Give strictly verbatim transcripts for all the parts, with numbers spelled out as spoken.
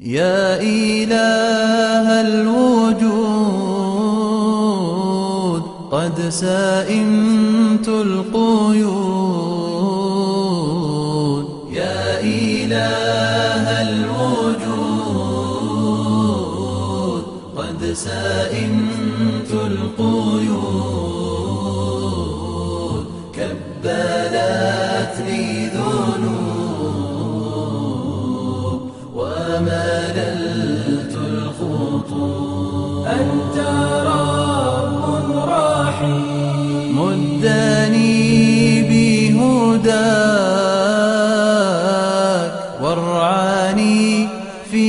يا إله الوجود قد سئمت القيود. يا إله الوجود قد سئمت القيود. كبلتني ذنوب ومللت الخطوب. أنت رب رحيم مدني بهداك وارعاني في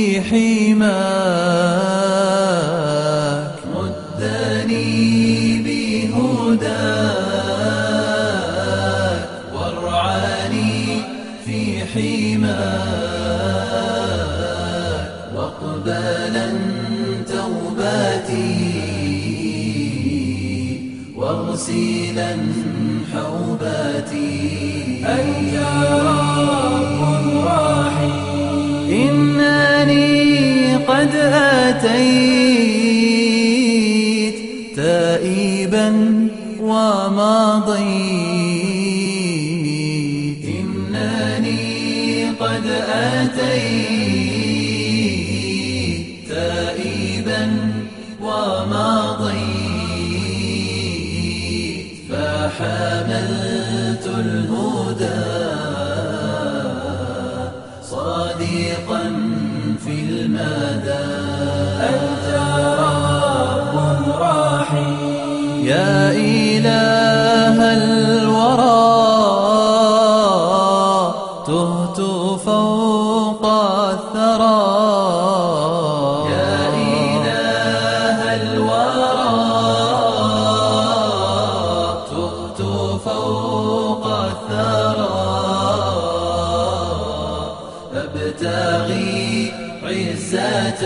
حماك. مدني بهداك وارعاني في حماك. واقبلا توباتي واغسلا حوباتي. أنت رب رحيم إنني قد أتيت تائبا ومضيت. إنني قد أتيت تائبا ومضيت. فحملت الهدى صادقا في المدى. أنت رب رحيم يا إله الورى تهت فوق الثرى. يا إله الورى تهت فوق الثرى. أبتغي عزة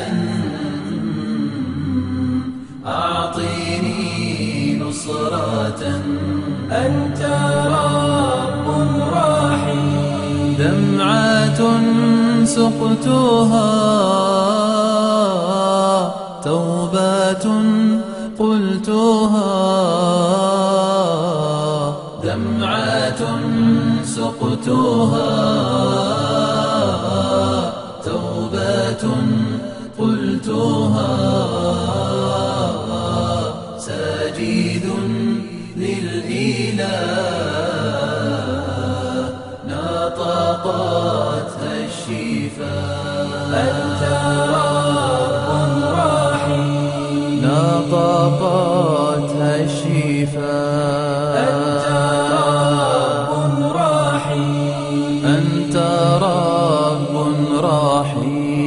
أعطني نصرة. أنت رب رحيم دمعة سقتها توبة قلتها. دمعة سقتها توبة قلتها. ساجد للإله نطقتها الشفاء. أنت رب رحيم نطقتها الشفاء. أنت رب رحيم أنت رب رحيم